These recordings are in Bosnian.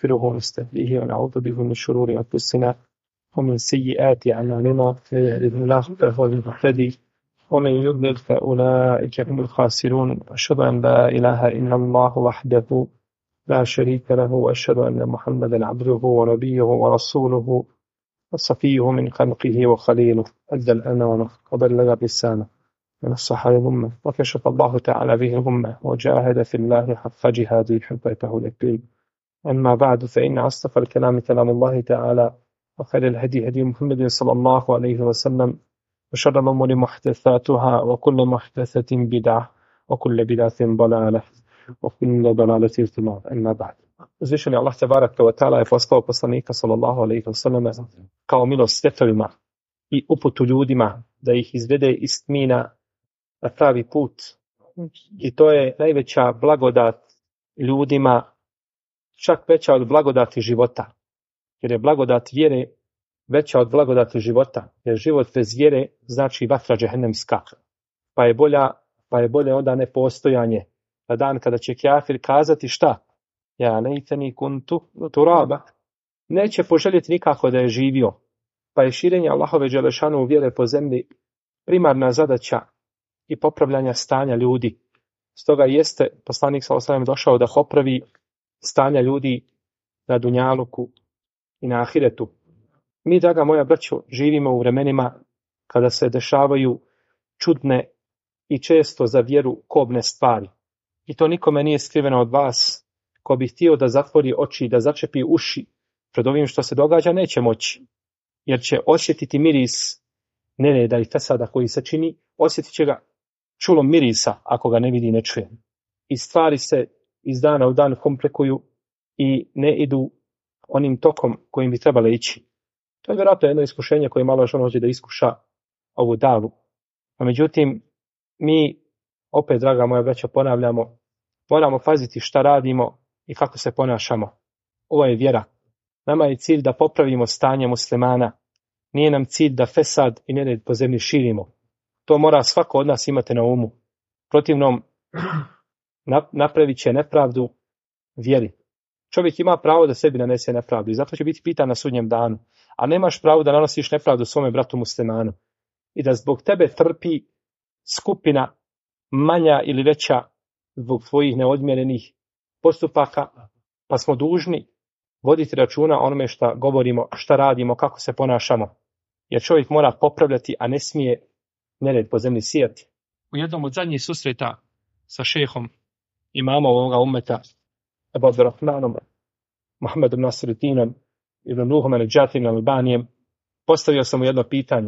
ونستغفره ونستهديه ونعوذ به من شرور أنفسنا ومن سيئات أعمالنا من يهده الله فهو المهتدي ومن يضلل فأولئك هم الخاسرون. أشهد أن لا إله إلا الله وحده لا شريك له وأشهد أن محمدا عبده ونبيه ورسوله وصفيه من خلقه وخليله أدى الأمانة وبلغ الرسالة ونصح الأمة وكشف الله تعالى به الأمة وجاهد في الله حق جهاده حتى أتاه اليقين. أما بعد فإن أصدق الكلام كلام الله تعالى وخير الهدي هدي محمد صلى الله عليه وسلم وشر الأمور محدثاتها وكل محدثة بدعة وكل بدعة ضلالة وكل ضلالة في النار. أما بعد. Uzvišeni Allah tebaraka wa ta'ala je poslao poslanika sallallahu alejhi ve selleme kao milost svjetovima i uputu ljudima da ih izvede iz tmina na pravi put. I to je najveća blagodat ljudima, čak veća od blagodati života. Jer je blagodat vjere veća od blagodati života. Jer život bez vjere znači vatra džehennemska. Pa je bolje onda nepostojanje. Na dan kada će kafir kazati šta? Ja lejteni kuntu turaba. Neće poželjeti nikako da je živio. Pa je širenje Allahove dželešanu vjere po zemlji primarna zadaća i popravljanja stanja ljudi. Stoga jeste poslanik sallallahu alejhi ve sellem došao da popravi stanja ljudi na dunjaluku i na ahiretu. Mi, draga moja braćo, živimo u vremenima kada se dešavaju čudne i često za vjeru kobne stvari. I to nikome nije skriveno od vas. Ko bi htio da zatvori oči, da začepi uši pred ovim što se događa, neće moći. Jer će osjetiti miris nereda i fesada koji se čini, osjetit će ga čulom mirisa ako ga ne vidi i ne čuje. I stvari se iz dana u dan komplikuju i ne idu onim tokom kojim bi trebale ići. To je vjerojatno jedno iskušenje koje malo još on hoće da iskuša ovu davu. A međutim, mi opet, draga moja braća, ponavljamo, moramo paziti šta radimo i kako se ponašamo. Ovo je vjera. Nama je cilj da popravimo stanje muslimana. Nije nam cilj da fesad i nered po zemlji širimo. To mora svako od nas imati na umu. Protivnom, napravit će nepravdu vjeri. Čovjek ima pravo da sebi nanese nepravdu i zato će biti pitan na sudnjem danu. A nemaš pravo da nanosiš nepravdu svome bratu muslimanu. I da zbog tebe trpi skupina manja ili veća zbog tvojih neodmjerenih postupaka, pa smo dužni voditi računa o onome šta govorimo, šta radimo, kako se ponašamo. Jer čovjek mora popravljati, a ne smije nered po zemlji sijati. U jednom od zadnjih susreta sa šehom imama ovoga ummeta, Ebu Abdurrahmanom, Muhammedom Nasrudinom, Ibn Ruhom al-Đatinim Albanijem, postavio sam mu jedno pitanje.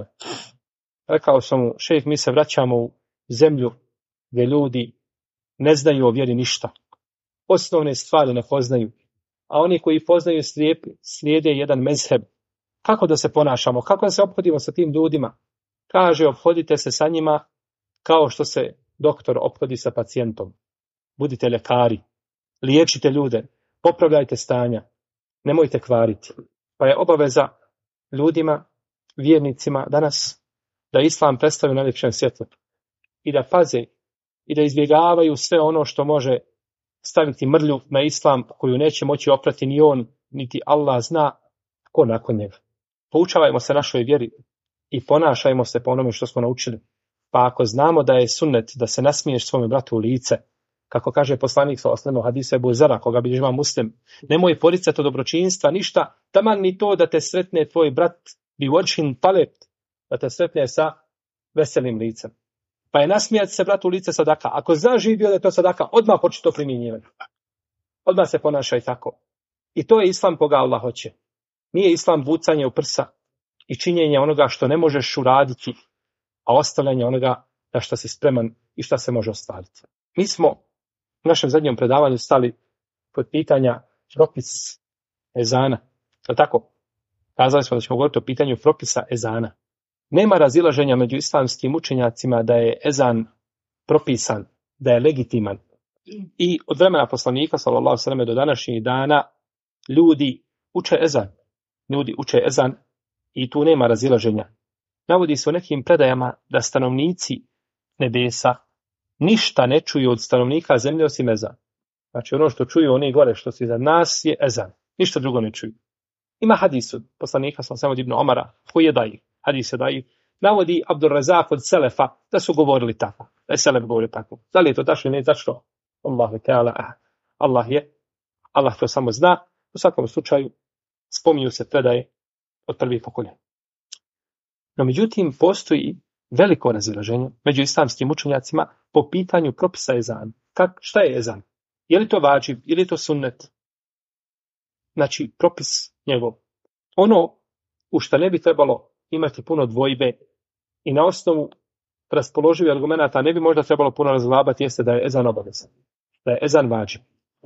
Rekao sam mu, šejh, mi se vraćamo u zemlju gdje ljudi ne znaju o vjeri ništa. Osnovne stvari ne poznaju. A oni koji poznaju slijede jedan mezheb. Kako da se ponašamo? Kako da se ophodimo sa tim ljudima? Kaže, ophodite se sa njima kao što se doktor ophodi sa pacijentom. Budite ljekari. Liječite ljude. Popravljajte stanja. Nemojte kvariti. Pa je obaveza ljudima, vjernicima danas da islam predstavi na najljepšem svjetlu. I da paze i da izbjegavaju sve ono što može staviti mrlju na islam koju neće moći oprati ni on, niti Allah zna ko nakon njega. Poučavajmo se našoj vjeri i ponašajmo se po onome što smo naučili. Pa ako znamo da je sunnet da se nasmiješ svome bratu u lice, kako kaže poslanik sallallahu alejhi ve sellem hadisu Ebu Zera, koga bilježi Imam Muslim, nemoj poricati od dobročinstva ništa, taman ni to da te sretne tvoj brat bi wajhin talib, da te sretne sa veselim licem. Pa je nasmijati se bratu u lice sadaka. Ako znaš živio da je to sadaka, odmah počni to primjenjivati. Odmah se ponašaj tako. I to je islam koga Allah hoće. Nije islam bucanje u prsa i činjenje onoga što ne možeš uraditi, a ostavljanje onoga na što si spreman i što se može ostvariti. Mi smo u našem zadnjem predavanju stali kod pitanja propis ezana. Je tako? Kazali smo da ćemo govoriti o pitanju propisa ezana. Nema razilaženja među islamskim učenjacima da je ezan propisan, da je legitiman. I od vremena poslanika sallallahu alejhi ve selleme do današnjih dana ljudi uče ezan. Ljudi uče ezan i tu nema razilaženja. Navodi se u nekim predajama da stanovnici nebesa ništa ne čuju od stanovnika zemlje osim ezan. Znači ono što čuju oni gore što su iza nas je ezan. Ništa drugo ne čuju. Ima hadis od poslanika sallallahu alejhi ve sellem ibn Omara, koji je daji, hadis je daji, navodi Abdul Razak od Selefa da su govorili tako, da je Selef govorio tako. Da li je to tačno, ne, zašto? Allahu ta'ala, Allah to samo zna. U svakom slučaju spominju se predaje od prvih pokoljenja. No međutim, postoji veliko razilaženje među islamskim učenjacima po pitanju propisa ezana. Šta je ezan? Je li to vadžib, ili je to sunnet? Znači, propis njegov. Ono u što ne bi trebalo imati puno dvojbe i na osnovu raspoloživih argumenata ne bi možda trebalo puno razglabati, jeste da je ezan obavezan. Da je ezan vadžib.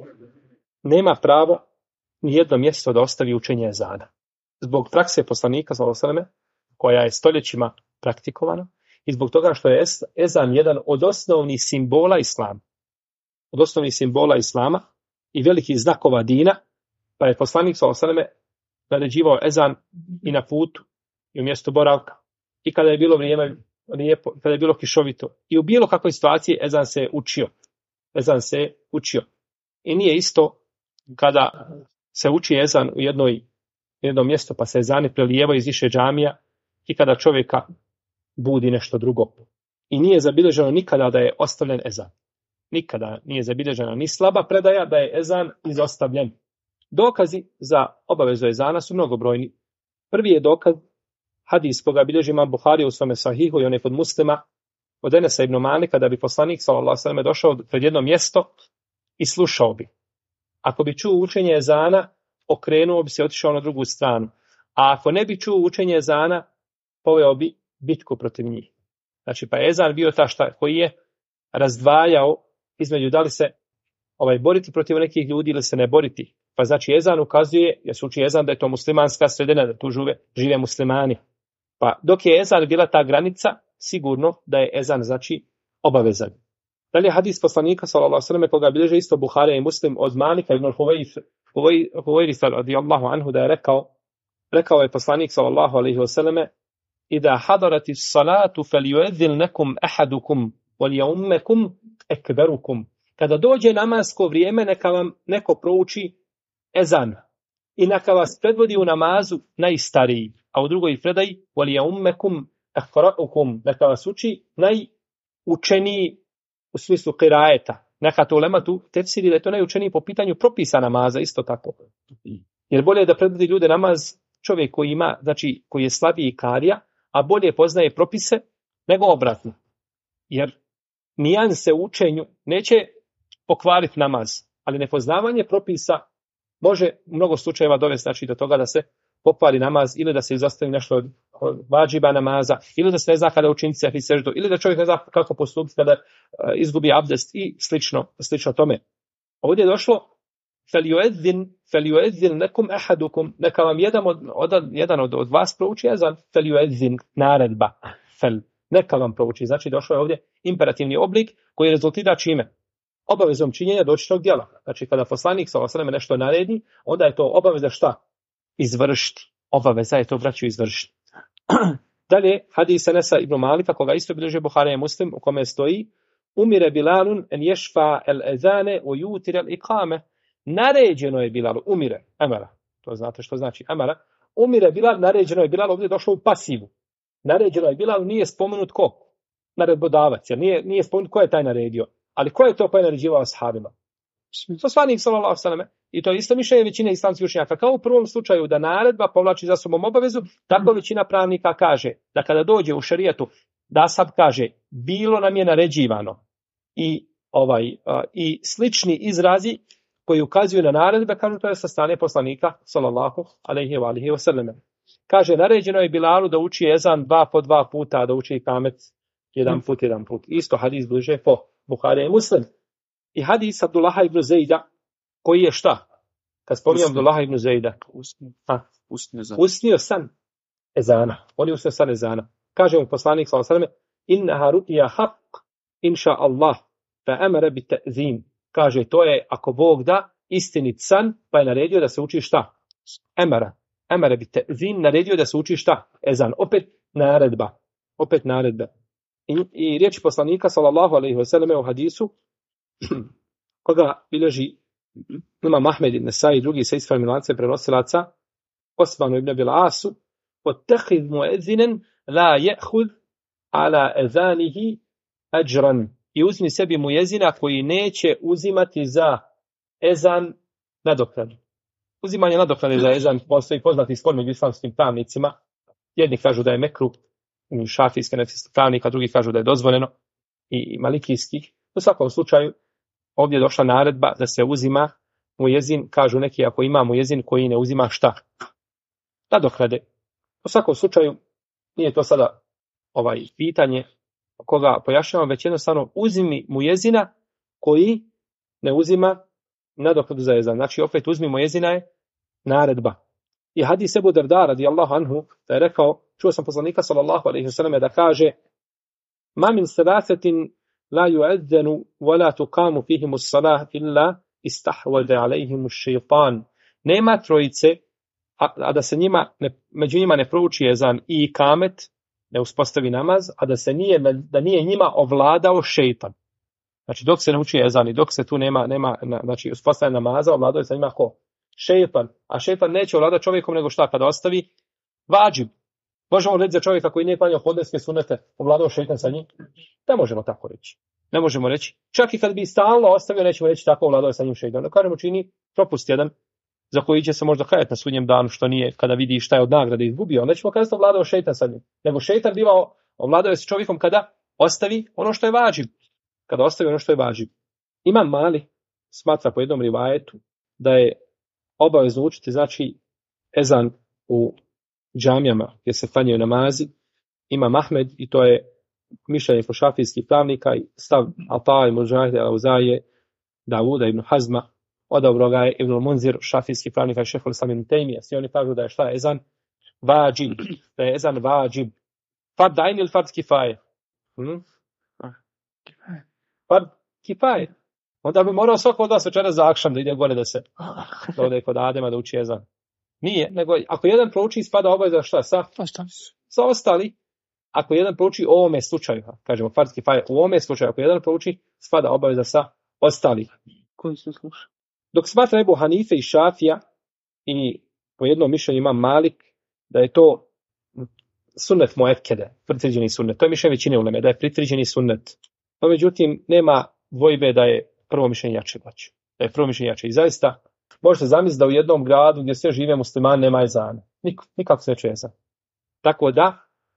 Nema pravo ni jedno mjesto da ostavi učenje ezana. Zbog prakse poslanika sallallahu alejhi ve selleme, koja je stoljećima praktikovana, i zbog toga što je ezan jedan od osnovnih simbola islama. Od osnovnih simbola islama i velikih znakova dina, pa je poslanik sallallahu alejhi ve selleme naređivao ezan i na putu i u mjestu boravka. I kada je bilo vrijeme lijepo, kada je bilo kišovito. I u bilo kakvoj situaciji ezan se učio. Ezan se učio. I nije isto kada se uči ezan u jednom mjestu pa se ezani prelijevaju iz više džamija i kada čovjeka budi nešto drugo. I nije zabilježeno nikada da je ostavljen ezan. Nikada nije zabilježena ni slaba predaja da je ezan izostavljen. Dokazi za obavezu ezana su mnogobrojni. Prvi je dokaz hadis koga bilježi imam Buhari u svome sahihu i on je kod Muslima od Enesa ibn Malika da bi poslanik sallallahu alejhi ve sellem došao pred jedno mjesto i slušao bi. Ako bi čuo učenje ezana, okrenuo bi se i otišao na drugu stranu. A ako ne bi čuo učenje ezana, poveo bi bitku protiv njih. Znači, pa je ezan bio koji je razdvajao između da li se boriti protiv nekih ljudi ili se ne boriti. Pa znači ezan ukazuje, jer se uči ezan da je to muslimanska sredina, da tu žive muslimani. Pa dok je ezan bila ta granica, sigurno da je ezan znači obavezan. Dalje hadis poslanika sallallahu alejhi ve selleme koga bilježe isto Buharija i Muslim od Malika ibn Huwairisa radijallahu anhu da je rekao je poslanik sallallahu alejhi ve selleme: "Idha hadarati s-salatu falyu'adhdhilnakum ahadukum walyummakum akbarukum." Kada dođe namasko vrijeme, neka vam neko prouči ezan i neka vas predvodi u namazu najstariji, a u drugoj predaji walyummakum aqra'ukum, neka vas uči najučeniji u smislu qiraeta. Neka to ulema tu tefsiri da je to najučeniji po pitanju propisa namaza, isto tako. Jer bolje je da predvodi ljude namaz čovjek koji ima, znači koji je slabiji karija, a bolje poznaje propise nego obratno. Jer nijanse u učenju neće pokvariti namaz, ali nepoznavanje propisa može u mnogo slučajeva dovesti znači do toga da se pokvari namaz ili da se izostavi nešto od vadžiba namaza, ili da se ne zna kada učiniti sehvi seždu, ili da čovjek ne zna kako postupiti kada izgubi abdest i slično tome. Ovdje je došlo فَلْيُؤَذِّنْ nekum ahadukum, neka vam jedan od vas prouči ezan, فَلْيُؤَذِّنْ naredba, neka vam prouči. Znači došlo je ovdje imperativni oblik koji rezultira čime? Obavezom činjenja dotičnog djela. Znači kada poslanik sallallahu alejhi ve sellem nešto naredi, onda je to obaveza šta? Izvršiti. Obaveza je to, braćo, izvršiti. Dalje, hadis Enesa ibn Malika, koga isto bilježi Buharija i Muslim, u kome stoji: "Umire Bilalun en yashfa al-azane wa yutir al-iqame." Naređeno je Bilalu, amara. To znate što znači amara. Umire Bilal, naređeno je Bilalu, ovdje je došlo u pasivu. Naređeno je Bilalu, nije spomenut ko? Naredbodavac, jer nije spomenut ko je taj naredio. Ali ko je to koji je naređivao ashabima? Poslanik sallallahu alejhi ve selleme. I to je isto mišljenje većine islamskih učenjaka. Kao u prvom slučaju da naredba povlači za sobom obavezu, tako većina pravnika kaže da kada dođe u šerijatu, da ashab kaže bilo nam je naređivano i slični izrazi koji ukazuju na naredbe, kažu to je sa strane poslanika sallallahu alejhi ve selleme. Kaže naređeno je Bilalu da uči ezan 2 po 2 puta, da uči kamet jedan put. Isto hadis bliže po Buharija i Muslim. I hadis Abdullaha ibn Zejda, koji je šta? Kad spominjem Abdullaha ibn Zejda, usnio san ezana. On je usnio san ezana. Kaže mu poslanik sallallahu alejhi ve selleme: "Innaha ru'ya haqq, inša Allah, fa amara bi ta'zim." Kaže, to je, ako Bog da, istinit san, pa je naredio da se uči šta? Amara bi ta'zim, naredio da se uči šta? Ezan. Opet naredba. I riječi poslanika sallallahu alejhi ve selleme u hadisu koga bilježi Imam Ahmed ibn Nesai i drugi sa ispravnim lancem prenosilaca Osmanu ibn Abil Asu وَاتَّخِذْ مُؤَذِّنًا لَا يَأْخُذْ عَلَى أَذَانِهِ أَجْرًا i uzmi sebi mujezina koji neće uzimati za ezan nadoknadu. Uzimanje nadoknade za ezan postoji poznati spor među islamskim pravnicima. Jedni kažu da je mekruh, šafijski pravnika, drugi kažu da je dozvoljeno i malikijskih. U svakom slučaju ovdje je došla naredba da se uzima mujezin, kažu neki ako ima mujezin koji ne uzima šta? Nadoknade. U svakom slučaju nije to sada pitanje koga pojašnjavam, već jednostavno uzmi mujezina koji ne uzima nadoknadu za ezan. Znači opet uzmi mujezina je naredba. I hadis Ebu Darda radijallahu anhu da je rekao, čuo sam poslanika sallallahu alejhi ve selleme da kaže: "Ma min salasatin la yu'adhanu wa la tuqamu fihim as-salah illa istahwada alayhim ash-shaytan." Nema trojice a da se među njima ne prouči ezan i ikamet, ne uspostavi namaz, a da nije njima ovladao šejtan. Znači dok se ne uči ezan i dok se tu nema znači uspostavljanja namaza, ovladao je sa njima ko? Šejtan. A šejtan neće ovladati čovjekom nego šta kada ostavi vadžib. Možemo reći za čovjeka koji nije klanjao podneske sunete, ovladao šejtan sa njim? Ne možemo tako reći. Ne možemo reći. Čak i kad bi stalno ostavio, nećemo reći tako ovladao je sa njim šejtan. Kažemo čini propust jedan za koji će se možda kajati na sudnjem danu što nije kada vidi šta je od nagrade izgubio. Nećemo kazati ovladao šejtan sa njim. Nego šejtan bivao ovladao je s čovjekom kada ostavi ono što je vadžib. Kada ostavi ono što je vadžib. Imam Malik smatra po jednom rivajetu da je obavezno učiti znači ezan u džamijama gdje se klanjaju namazi. Imam Ahmed i to je mišljenje kod šafijskih pravnika i stav Al-Ta'a i Mujahida al-Auzaije, Davuda ibn Hazma, odabro ga je Ibn Munzir, šafijski pravnika i šehol Islam ibn Tejmija. Svi oni kažu da je šta ezan vadžib, da je ezan vadžib. Fard ajn ili fard kifaje? Fard kifaje. Onda bi morao svako od vas večeras za akšam da ide gore da se ode kod Adema da uči ezan. Nije, nego ako jedan prouči spada obaveza šta? Sa ostali. Ako jedan prouči u ovome slučaju, kažemo fard kifaje, u ovome slučaju, ako jedan prouči spada obaveza sa ostali. Koji se sluša? Dok smatra Ebu Hanife i Šafija i po jednom mišljenju ima Malik da je to sunnet muekede, pritvrđeni sunnet. To je mišljenje većine uleme, da je pritvrđeni sunnet. No međutim, nema dvojbe da je prvo mišljenje jače. Da je prvo mišljenje jače. I zaista, možete zamisliti da u jednom gradu gdje sve žive muslimani nema ezana. Nikako se neće ezan. Tako da,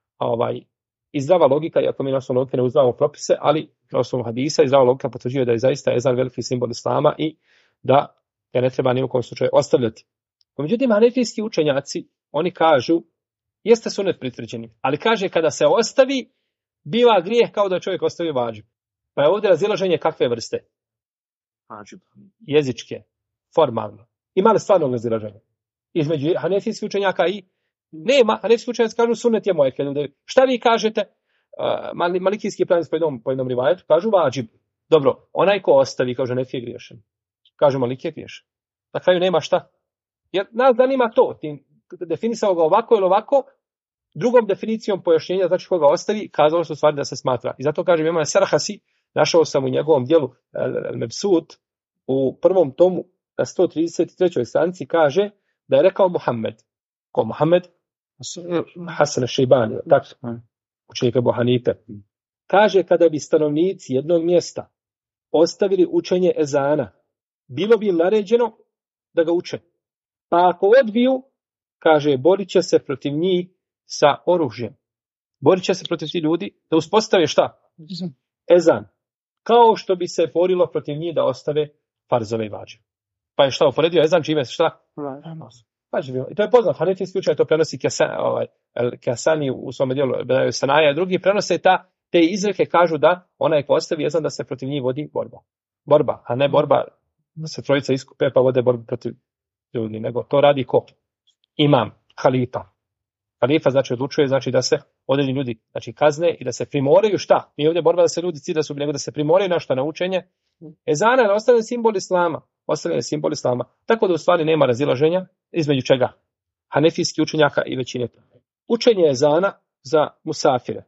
i zdrava logika, iako mi na osnovu logike ne uzimamo propise, ali na osnovu hadisa i zdrava logika potvrđuje da je zaista ezan veliki simbol islama i da ga ne treba ni u kojem slučaju ostavljati. Međutim, hanefijski učenjaci, oni kažu, jeste sunnet pritvrđeni, ali kaže kada se ostavi, biva grijeh kao da čovjek ostavi vadžib. Pa je ovdje razilaženje kakve vrste? Vadžib. Jezičke, formalno. Ima li stvarno razilaženje? Između hanefijskih učenjaka i nema. Hanefijski učenjaci kažu sunnet je moje. Šta vi kažete? Malikijski pravnici po jednom rivajetu kažu vadžib. Dobro, onaj ko ostavi, kaže Hanefije griješan. Kažu Maliki je griješan. Na kraju nema šta. Jer nas zanima to. Definisao ga ovako ili ovako, drugom definicijom pojašnjenja, znači koga ostavi, kazalo su stvari da se smatra. I zato kažem, Imam Sarhasi, našao sam u njegovom dijelu Mebsut, u prvom tomu na 133. stranici kaže da je rekao Muhammed. Ko Muhammed? Hasan al-Šejbani, tako, učenik Ebu Hanife. Kaže, kada bi stanovnici jednog mjesta ostavili učenje ezana, bilo bi im naređeno da ga uče. Pa ako odbiju, kaže, borit će se protiv njih sa oružjem. Borit će se protiv tih ljudi da uspostave šta? Ezan. Kao što bi se borilo protiv njih da ostave farzove i vadžbe. Pa je šta uporedio ezan čime se šta? I to je poznat. Hanefijski učenjak to prenosi Kasani u svom dijelu Sanaja. Drugi prenose te izreke, kažu da onaj ko ostavi ezan da se protiv njih vodi borba, a ne borba da se trojica iskupe pa vode borbu protiv ljudi, nego to radi ko? Imam, halifa. Halifa znači odlučuje, znači da se određeni ljudi znači kazne i da se primoraju šta? Nije ovdje borba da se ljudi cilja su, nego da se primoraju na šta? Na učenje ezana, je ostavljen simbol islama. Ostavljen simbol islama. Tako da u stvari nema razilaženja između čega? Hanefijski učenjaka i većine. Učenje ezana za musafire.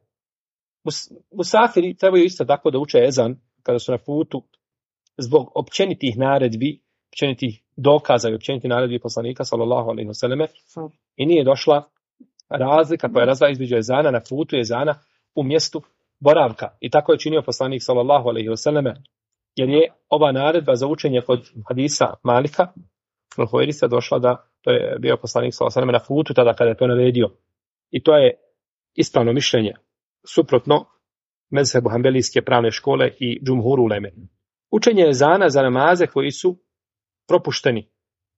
Musafiri trebaju isto tako da uče ezan kada su na putu zbog općenitih naredbi općeniti dokaza i općeniti naredbi poslanika sallallahu alejhi ve selleme i nije došla razlika koja razdvaja između ezana na putu i ezana u mjestu boravka. I tako je činio poslanik sallallahu alejhi ve selleme, jer je ova naredba za učenje kod hadisa Malika Al-Huwairisa došla da to je bio poslanik sallallahu alejhi ve selleme na putu tada kada je to naredio. I to je ispravno mišljenje, suprotno mezhebu hanbelijske pravne škole i džumhuru uleme. Učenje ezana za namaze koji su propušteni.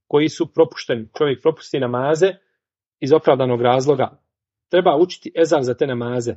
Čovjek propusti namaze iz opravdanog razloga. Treba učiti ezan za te namaze.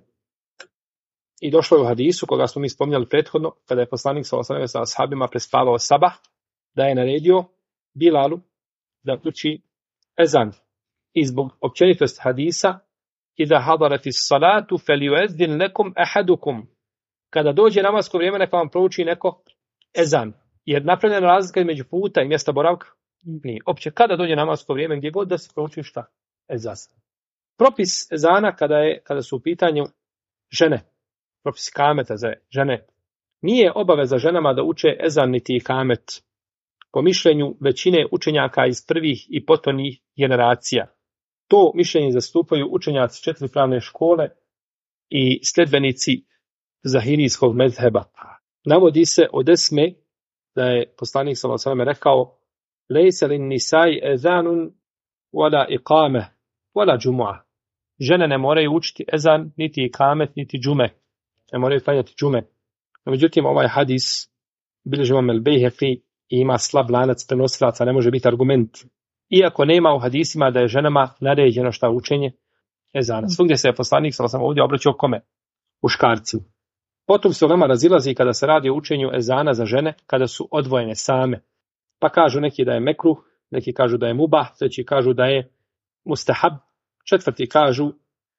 I došlo je u hadisu, koga smo mi spominjali prethodno, kada je poslanik sallallahu alejhi ve sellem sa ashabima prespavao sabah, da je naredio Bilalu da uči ezan. I zbog općenitosti hadisa, iza hadaratis salatu falyu'azzin lakum ahadukum. Kada dođe namasko vrijeme, neka vam prouči neko ezan. Jer napravljena razlika između puta i mjesta boravka nije. Opće kada dođe namasko vrijeme, gdje god da se prouči šta? Ezan. Propis ezana kada su u pitanju žene, propis kameta za žene, nije obaveza ženama da uče ezan niti kamet. Po mišljenju većine učenjaka iz prvih i potonjih generacija. To mišljenje zastupaju učenjaci 4 pravne škole i sledbenici zahirijskog mezheba. Navodi se od Esme da je poslanik sallallahu alejhi ve sellem rekao: "Lejsa lin nisai ezanun wala iqame wala džumu'a." Žene ne moraju učiti ezan, niti ikamet, niti džume. Ne moraju klanjati džume. Međutim, ovaj hadis bilježi imam el-Bejheqi i ima slab lanac prenosilaca, ne može biti argument. Iako nema u hadisima da je ženama naređeno šta učenje ezana. Svugdje se je poslanik sallallahu alejhi ve sellem ovdje obraćao kome? Muškarcima. Potom se ulema razilazi kada se radi o učenju ezana za žene, kada su odvojene same. Pa kažu neki da je mekruh, neki kažu da je mubah, treći kažu da je mustahab, četvrti kažu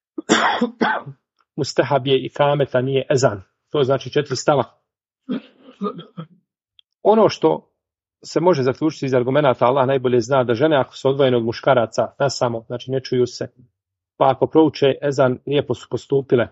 mustahab je ikamet, a nije ezan. To znači 4 stava. Ono što se može zaključiti iz argumenata, Allah najbolje zna da žene ako su odvojene od muškaraca nasamo, znači ne čuju se, pa ako prouče ezan, lijepo su postupile.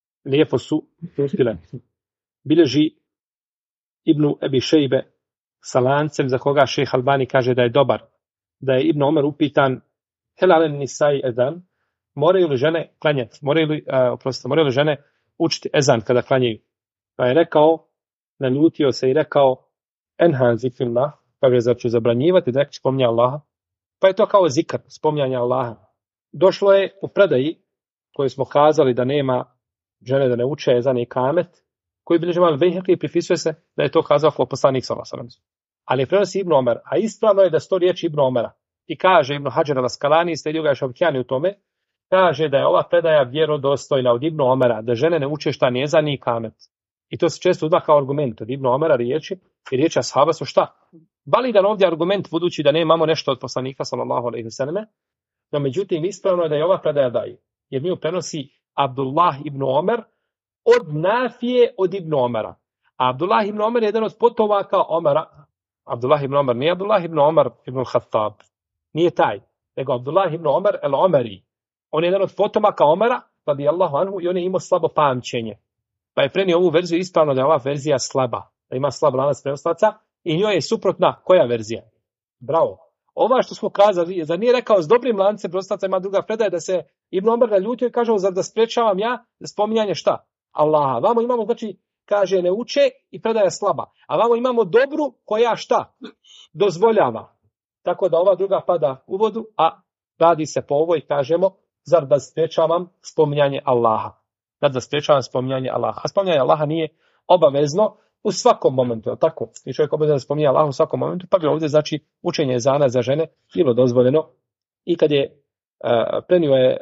Bilježi Ibnu Ebi Šejbe sa lancem za koga šejh Albani kaže da je dobar. Da je Ibn Omer upitan: "Helalen nisai ezan?" Moraju li žene klanjati? Moraju li žene učiti ezan kada klanjaju? Pa je rekao, naljutio se i rekao: "Enha zikrillah." Kaže, zar ću zabranjivati da spominje Allaha? Pa je to kao zikr, spominjanje Allaha. Došlo je u predaji koju smo kazali da nema žene da ne uče ezan i kamet, koji bilježi imam Bejheqi i pripisuje se da je to kazao kao poslanik sallallahu alejhi ve sellem. Ali prenosi Ibn Omer, a ispravno je da sto riječi Ibn Omera. I kaže Ibn Hadžar al-Askalani, slijedio ga Šavkjani u tome, kaže da je ova predaja vjerodostojna od Ibn Omera, da žene ne uče šta ni ezan ni kamet. I to se često uzma kao argument od Ibn Omera riječi, i riječi ashaba su šta? Validan ovdje argument, budući da nemamo nešto od poslanika sallallahu alejhi ve selleme, no međutim ispravno je da je ova predaja daje. Jer mi prenosi Abdullah ibn Omer od Nafije od Ibn Omera. A Abdullah ibn Omer je jedan od potomaka Omera. Abdullah ibn Omer nije Abdullah ibn Omer ibn Khattab. Nije taj. Nego Abdullah ibn Omer el-Omeri. On je jedan od potomaka Omera, radijallahu anhu, i on je imao slabo pamćenje. Pa je prenio ovu verziju ispravno da je ova verzija slaba. Da ima slab lanac prenosilaca i njoj je suprotna koja verzija? Bravo. Ova što smo kazali, zar nije rekao s dobrim lancem prenosilaca, ima druga predaja da se Ibn Omer naljutio i kaže, zar da sprečavam ja spominjanje šta? Allaha. Vamo imamo, znači, kaže ne uče i predaja slaba. A vamo imamo dobru koja šta? Dozvoljava. Tako da ova druga pada u vodu, a radi se po ovoj, kažemo, zar da sprečavam spominjanje Allaha. A spominjanje Allaha nije obavezno u svakom momentu, je tako? I čovjek obavezno spominje Allaha u svakom momentu, pa bi ovdje, znači, učenje ezana za žene bilo dozvoljeno. I kad je prenio je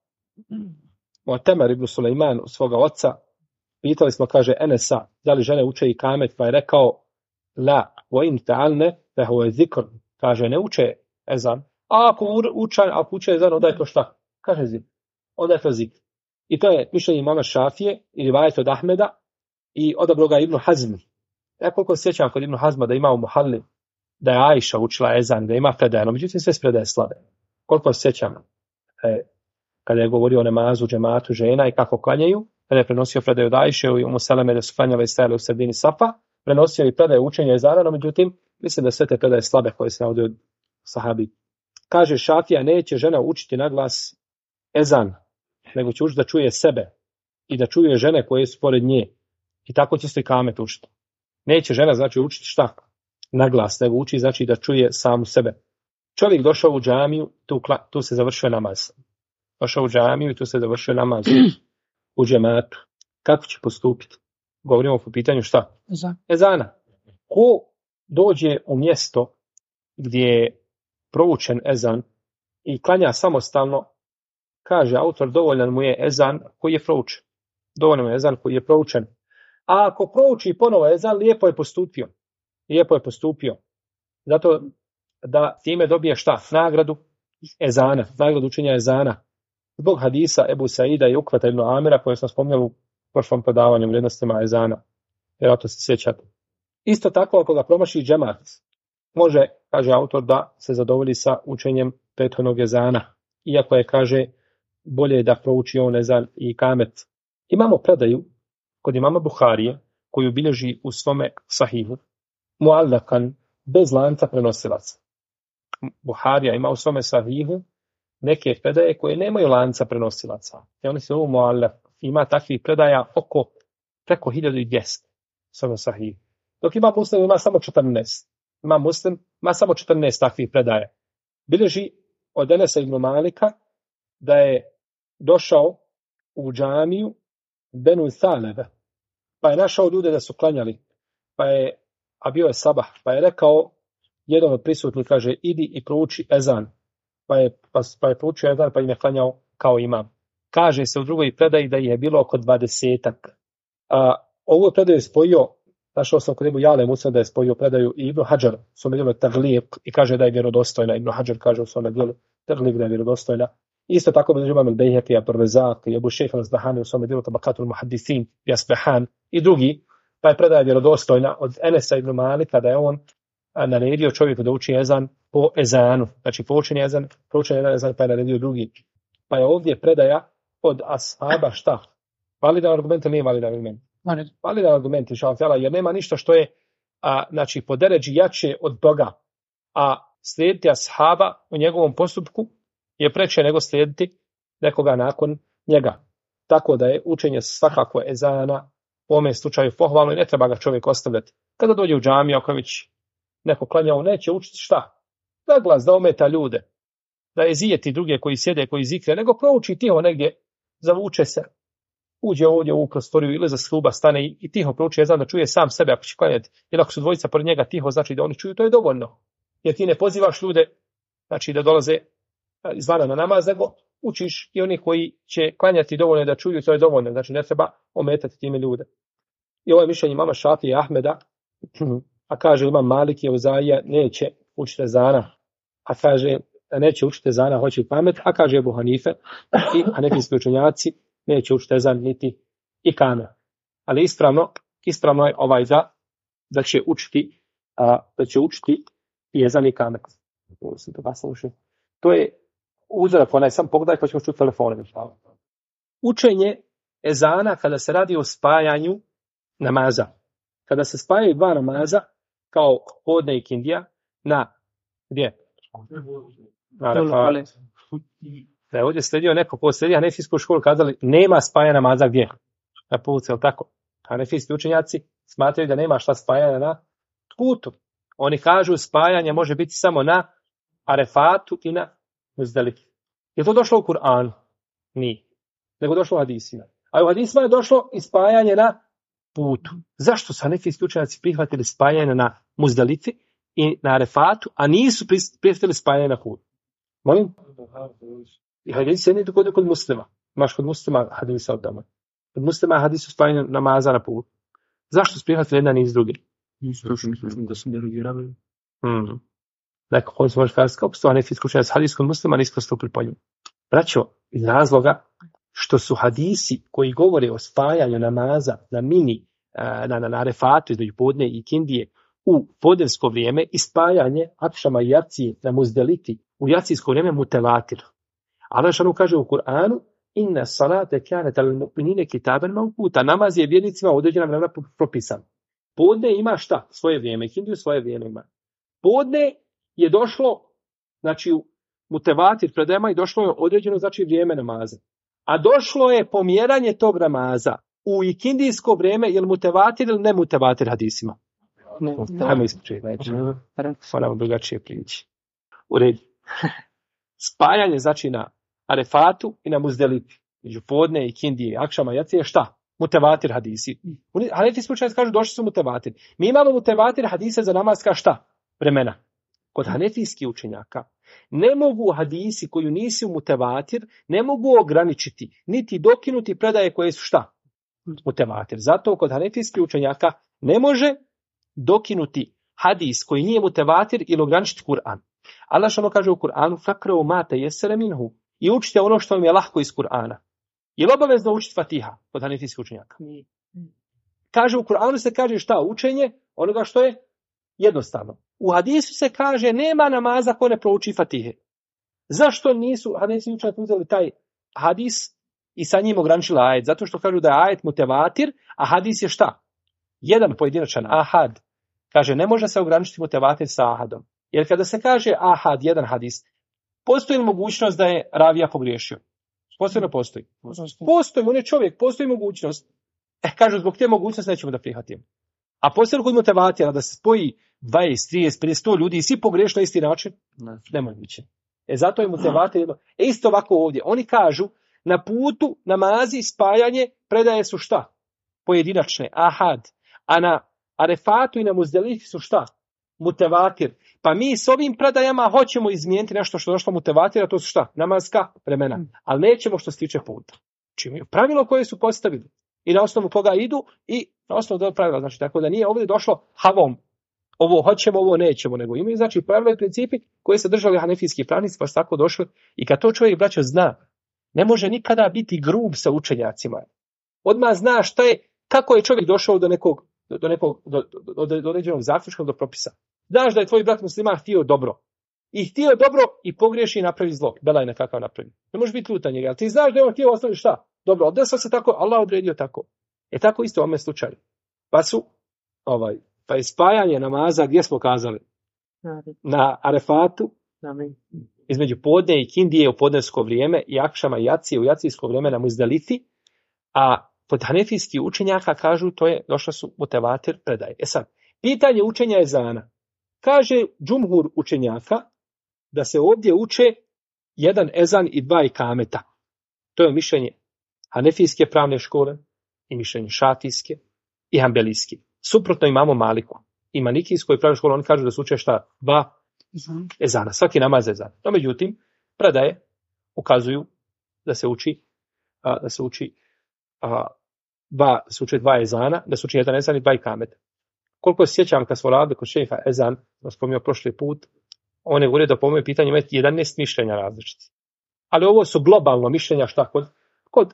Mu'tamar ibn Sulejman od svoga oca, pitali smo, kaže, Enesa, da li žene uče i kamet, pa je rekao, la, wa in ta'alne, da je zikr, kaže, ne uče ezan, a ako uče ezan, onda je to šta? Kaže zikr, onda je to zikr. I to je mišljenje imama Šafije i rivajet od Ahmeda i odabro ga Ibn Hazm. Ja koliko sjećam kod Ibn Hazma da ima u Muhalli, da je Ajša učila ezan, da ima predajeno, međutim sve predaje slabe. Koliko sjećam, kada je govorio o namazu, džematu, žena i kako klanjaju, kada je prenosio predaju od Ajše i Umu Seleme da su klanjale i stajale u sredini safa, prenosio i predaju učenje ezana, no međutim Mislim da sve te predaje slabe koje se navode od sahabi. Kaže Šafija, neće žena učiti na glas ezan, nego će učiti da čuje sebe i da čuje žene koje su pored nje. I tako će se kamet učiti. Neće žena znači učiti šta? Na glas, nego uči znači da čuje samu sebe. Čovjek došao u džamiju, tu se završio namaz. Došao u džamiju i tu se završio namaz u džematu. Kako će postupiti? Govorimo po pitanju šta? Ezana. Ko dođe u mjesto gdje je proučen ezan i klanja samostalno, kaže autor, dovoljan mu je ezan koji je proučen. Dovoljan mu je ezan koji je proučen. A ako prouči ponovo ezan, lijepo je postupio. Lijepo je postupio. Zato da time dobije šta? Nagradu ezana, nagradu učenja ezana. Zbog hadisa Ebu Saida i Ukvata ibn Amira koje smo spominjali u prošlom predavanju vrijednostima ezana. Vjerojatno se sjećate. Isto tako ako ga promaši džemat, može, kaže autor, da se zadovolji sa učenjem prethodnog ezana. Iako je, kaže, bolje da prouči on ezan i kamet. Imamo predaju kod imama Buharije, koju bilježi u svome sahihu, muallakan, bez lanca prenosilaca. Buharija ima u svome sahihu neke predaje koje nemaju lanca prenosilaca. I oni se zovu muallak. Ima takvih predaja preko 1200 svome sahihu. Dok ima Muslim, ima samo 14. Ima Muslim, ima samo 14 takvih predaja. Bilježi od Enesa ibn Malika da je došao u džamiju Benu Thalebe, pa je našao ljude da su klanjali, a bio je sabah, pa je rekao jedan od prisutnih, kaže, idi i prouči ezan, pa je proučio ezan, pa im je klanjao kao imam. Kaže se u drugoj predaji da je bilo oko 20-ak. Ovu predaju je spojio, našao sam kod Ebu Jale Musa da je spojio predaju i Ibn Hadžar, su me djelo Tagliq, i kaže da je vjerodostojna. Ibn Hadžar kaže u svome djelu Tagliq da je vjerodostojna. Isto tako bilježi imam al-Bejhaqi, Abdurrazak i Abu Šejh al-Asbahani u svome djelu Tabakatul Muhaddisin i Asbahan i drugi, pa je predaja vjerodostojna od Enesa ibn Malika da je on naredio čovjeku da uči ezan po ezanu. Znači proučen ezan, pa je naredio drugi. Pa je ovdje predaja od ashaba šta? Validan argument ili nije validan argument? Validan argument, jer nema ništa što je znači po deređi jače od toga. A slijediti ashaba u njegovom postupku je preče nego slijediti nekoga nakon njega. Tako da je učenje svakako ezana u ovome slučaju pohvalno i ne treba ga čovjek ostavljati. Kada dođe u džamiju, ako već neko klanjao, neće učiti šta? Da glas, da ometa ljude, da je zijeti druge koji sjede, koji zikre, nego prouči tiho negdje, zavuče se, uđe ovdje u prostoriju ili za sluba stane i tiho prouči ezan da čuje sam sebe ako će klanjati. Jer ako su dvojica pored njega tiho, znači da oni čuju, to je dovoljno. Jer ti ne pozivaš ljude, znači da dolaze izvana na namaz, nego učiš i oni koji će klanjati dovoljno da čuju, to je dovoljno. Znači ne treba ometati time ljude. I ovo je mišljenje imama Šafije i Ahmeda, a kaže imam Malik i Uzaija neće učiti ezana, a kaže neće učiti ezana, hoće pamet, a kaže Ebu Hanife i hanefijski učenjaci neće učiti ezan niti ikame. Ali ispravno je ovaj da će učiti i ezan i kamet. To je uzorak, onaj sam pogledaj pa ćemo čuti telefonom. Učenje ezana kada se radi o spajanju namaza. Kada se spajaju dva namaza, kao podne i kindija, na gdje? Na Arefat. Da je ovdje sledio neko posledi hanefijsku školu, kazali nema spajanja namaza gdje? Na putu, je li tako? Hanefijski učenjaci smatraju da nema šta spajanja na putu. Oni kažu spajanje može biti samo na Arefatu i na Muzdelifi. Je to došlo u Kur'anu? Nije. Nego došlo u hadisima. A u hadisima je došlo i spajanje na putu. Zašto su hanefijski učenjaci prihvatili spajanje na Muzdelifi i na Arefatu, a nisu prihvatili spajanje na putu? Molim? I hadis je nije kod muslima. Imaš kod muslima hadisa od dama. Kod muslima hadisu spajanje namaza na putu. Zašto su prihvatili jedan iz drugi? Nisu da su derogirali. Dakle, koji se može kazati kao postoje hanefijski učenjaci hadis kod muslima nisu postupili po njemu. Braćo, iz razloga što su hadisi koji govore o spajanju namaza na na Arefatu između podne i kindije u podnevsko vrijeme i spajanje akšama i jacije na Muzdelifi u jacijsko vrijeme mutevatir. Allah šanu kaže u Kur'anu inna salate kanat al mu'minine kitaban mawquta. Namaz je vjernicima u određenom vremenu propisan. Podne ima šta? Svoje vrijeme. Kindiju svoje vrijeme ima. podne je došlo, znači u mutevatir predajama i došlo je određeno znači vrijeme namaza. A došlo je pomjeranje tog namaza u ikindijsko vrijeme, je li mutevatir ili ne mutevatir hadisima? Hajmo ispričati. Moramo drugačije prići. U redu. Spajanje znači na Arefatu i na Muzdelifi. Među podne i kindije, akšama, jacije, šta? Mutevatir hadisi. Hanefijski učenjaci kažu došli su mutevatir. Mi imamo mutevatir hadise za namaska šta? Vremena. Kod hanefijskih učenjaka ne mogu hadisi koju nisu mutevatir, ne mogu ograničiti, niti dokinuti predaje koje su šta? Mutevatir. Zato kod hanefijskih učenjaka ne može dokinuti hadis koji nije mutevatir ili ograničiti Kur'an. Allah što kaže u Kur'anu, fakrau mate jesere minhu, i učite ono što vam je lahko iz Kur'ana. Je li obavezno učiti Fatiha kod hanefijskih učenjaka? Kaže u Kur'anu se kaže šta? Učenje onoga što je jednostavno. U hadisu se kaže nema namaza ko ne prouči Fatihe. Zašto nisu hanefijski učenjaci uzeli taj hadis i sa njim ograničili ajet? Zato što kažu da je ajet mutevatir, a hadis je šta? Jedan pojedinačan, ahad. Kaže, ne može se ograničiti mutevatir sa ahadom. Jer kada se kaže ahad, jedan hadis, postoji li mogućnost da je ravija pogriješio? Postoji li postoji? Postoji, on je čovjek, postoji mogućnost. Kažu, zbog te mogućnosti nećemo da prihvatimo. A postoji li kod mutevatira da se spoji 20, 30, 50, 100 ljudi i svi pogriješi na isti način? Nemoguće. Zato je mutevatir. Isto ovako ovdje. Oni kažu, na putu, namazi, spajanje, predaje su šta? Pojedinačne, ahad. A na Arefatu i na Muzdelifi su šta? Mutevatir. Pa mi s ovim predajama hoćemo izmijeniti nešto što je došlo mutevatira, to su šta? Namazska vremena. Ali nećemo što se tiče puta. Čim je pravilo koje su postavili. I na osnovu koga idu i na osnovu tog pravila. Znači, tako da nije ovdje došlo havom. Ovo hoćemo, ovo nećemo. Nego imaju znači pravila i principi koje se držali hanefijski pravnici, pa su tako došli. I kad to čovjek, braćo, zna, ne može nikada biti grub sa učenjacima. Odmah zna šta je, kako je čovjek došao do određenog zaključka, do propisa. Znaš da je tvoj brat musliman htio dobro. I htio dobro i pogriješi i napravi zlo. Belaj nekakav napravi. Ne može biti ljuta njega. Ali ti znaš da je on htio ostaviti šta? Dobro, odnesao se tako, Allah odredio tako. Tako isto u ovome slučaju. Pa je spajanje namaza, gdje smo kazali? Na Arefatu, između podne i kindije u podnevsko vrijeme i akšama i jacije u jacijsko vrijeme na Muzdelifi, a kod hanefijskih učenjaka kažu to je došlo su mutevatir predaje. Sad, pitanje učenja ezana. Kaže džumhur učenjaka da se ovdje uče jedan ezan i dva ikameta. To je mišljenje hanefijske pravne škole i mišljenje šafijske i hambelijske. Suprotno imamo Maliku. I manikijskoj pravnoj školi oni kažu da se uče šta? Dva ezana. Svaki namaz ezan. No međutim, predaje ukazuju da se uči dva ezana, da se uči jedan ezan i dva ikameta. Koliko se sjećam kad smo radili kod šefa ezan, da spomnio prošli put, on je govorio da po mojem pitanju ima 11 mišljenja različitih. Ali ovo su globalno mišljenja šta kod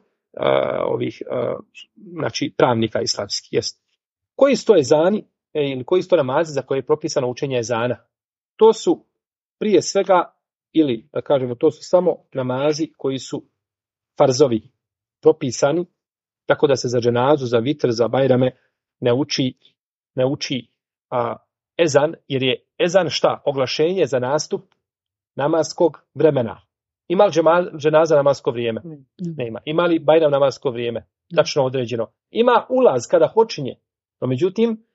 znači pravnika islamskih. Jest. Koji su to ezani ili koji su to namazi za koje je propisano učenje ezana? To su prije svega, ili da kažemo, to su samo namazi koji su farzovi, propisani, tako da se za dženazu, za vitr, za bajrame ne uči ezan, jer je ezan šta? Oglašenje za nastup namaskog vremena. Ima li dženaza namasko vrijeme? Nema. Ima li bajram namasko vrijeme? Tačno određeno. Ima ulaz kada počinje. No međutim,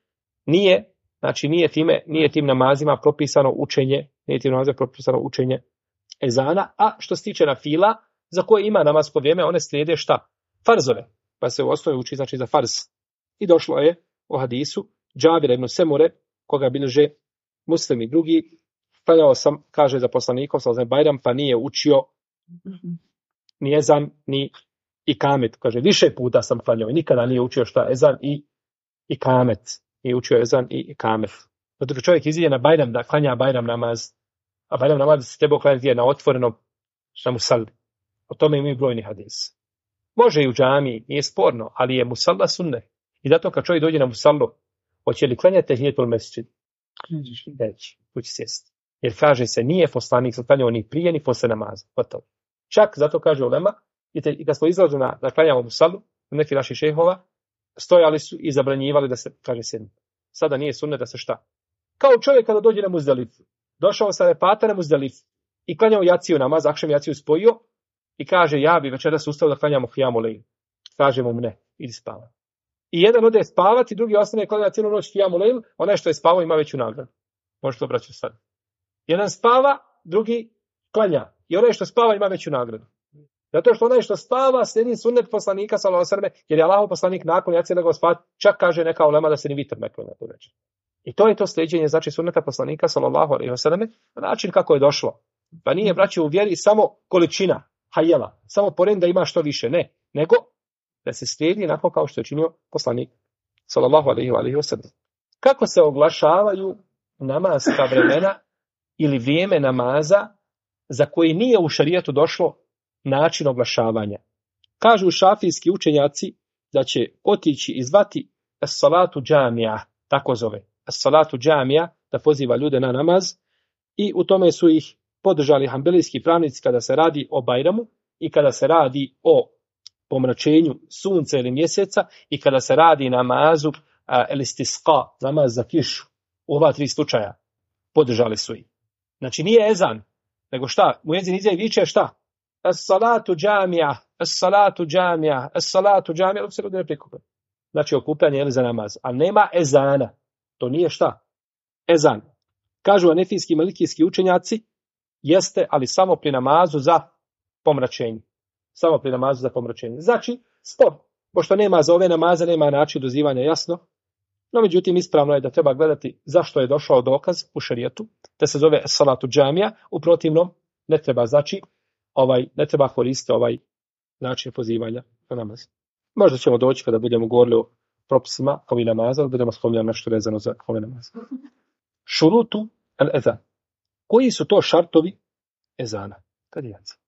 nije tim namazima propisano učenje, ezana, a što se tiče na fila, za koje ima namasko vrijeme, one slijede šta? Farzove. Pa se u osnovi uči znači za farz. I došlo je u hadisu Džabir ibn Semure, koga bilježe Muslim i drugi, klanjao sam, kaže za poslanikom, bajram, pa nije učio ni ezan, ni ikamet. Kaže, više puta sam klanjao i nikada nije učio šta ezan i ikamet. Nije učio ezan i ikamet. Zato što čovjek iziđe na bajram da klanja bajram namaz, a bajram namaz se treba klanjati na otvorenom na musalli. O tome imaju brojni hadis. Može i u džamiji, nije sporno, ali je musalla sunne. I zato kad čovjek dođe na musallu, hoće li klanjati tehijetul mesdžid? Neće, tu će sjesti. Jer kaže se, nije poslanik klanjao ni prije ni posle namaza. Gotovo. Čak zato kaže ulema, i kad smo izlazili da klanjamo musallu, neki naši šehova, stojali su i zabranjivali da se kaže sjednu. Sada nije sunnet da se šta? Kao čovjek kada dođe na Muzdalifu. Došao sa Arefata na Muzdalifu i klanjao jaciju namaz, akšam jaciju spojio i kaže ja bi večeras ustao da klanjamo Kijamu Lejl. Kaže mu ne, idi spavati. I jedan ode spavati, drugi ostane klanja cijelu noć Kijamu Lejl, onaj što je spavao ima veću nagradu. Možete obraćati sad. Jedan spava, drugi klanja. I onaj što spava ima veću nagradu. Zato što onaj što spava slijedi sunnet poslanika sallallahu alejhi ve selleme, jer je Allahov poslanik nakon jacije legao spavati, čak kaže neka ulema da se ni vitr ne klanja tu večer. I to je to slijeđenje, znači sunneta poslanika sallallahu alejhi ve selleme, na način kako je došlo. Pa nije, braće, u vjeri samo količina hajela, samo poren da ima što više, ne, nego da se slijedi onako kao što je činio poslanik sallallahu alejhi ve sellem. Kako se oglašavaju namazska vremena ili vrijeme namaza za koji nije u šarijatu došlo način oglašavanja? Kažu šafijski učenjaci da će otići i zvati as-salatu džamija, tako zove, as-salatu džamija, da poziva ljude na namaz, i u tome su ih podržali hanbelijski pravnici kada se radi o Bajramu i kada se radi o pomračenju sunca ili mjeseca i kada se radi namazu el-istisqa, namaz za kišu. U ova tri slučaja podržali su ih. Znači nije ezan, nego šta? Muezin izađe i viče šta? As-salatu džamija, as-salatu džamija, as-salatu džamija, dok se ljudi ne prikupe. Znači okupljanje ili za namaz. Ali nema ezana. To nije šta? Ezan. Kažu anefijski i malikijski učenjaci, jeste, ali samo pri namazu za pomračenje. Samo pri namazu za pomračenje. Znači, spor. Pošto nema za ove namaze, nema način dozivanja, jasno. No, međutim, ispravno je da treba gledati zašto je došao dokaz u šerijetu, da se zove salatu džamija, u protivnom ne treba, znači, ne treba koristiti ovaj način pozivanja na namaz. Možda ćemo doći kada budemo govorili o propisima ovih namaza, da budemo spominjati nešto vezano za ove namaze. Šurutu al-ezan. Koji su to šartovi ezana? Kad je jaca?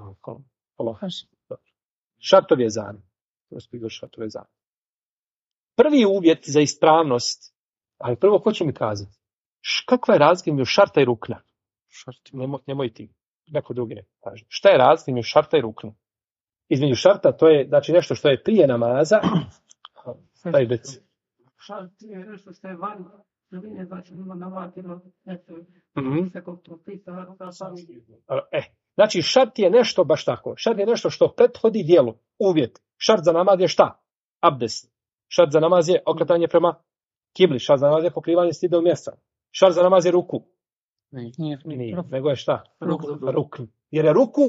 Šartovi ezana. Šartovi ezana. Prvi uvjet za ispravnost, ali prvo ko će mi kazati? Kakva je razlika između šarta i rukna? Nemoj ti. Neko drugi ne kaže. Šta je razlika između šarta i rukna? Između šarta, to je znači nešto što je prije namaza. Taj već. Šart je nešto što je van. Znači šart je nešto baš tako. Šart je nešto što prethodi djelu. Uvjet. Šart za namaz je šta? Abdest. Šart za namaz je okretanje prema kibli. Šart za namaz je pokrivanje stidnog mjesta. Šart za namaz je ruku. Nije, nego je šta? Rukn. Jer je ruku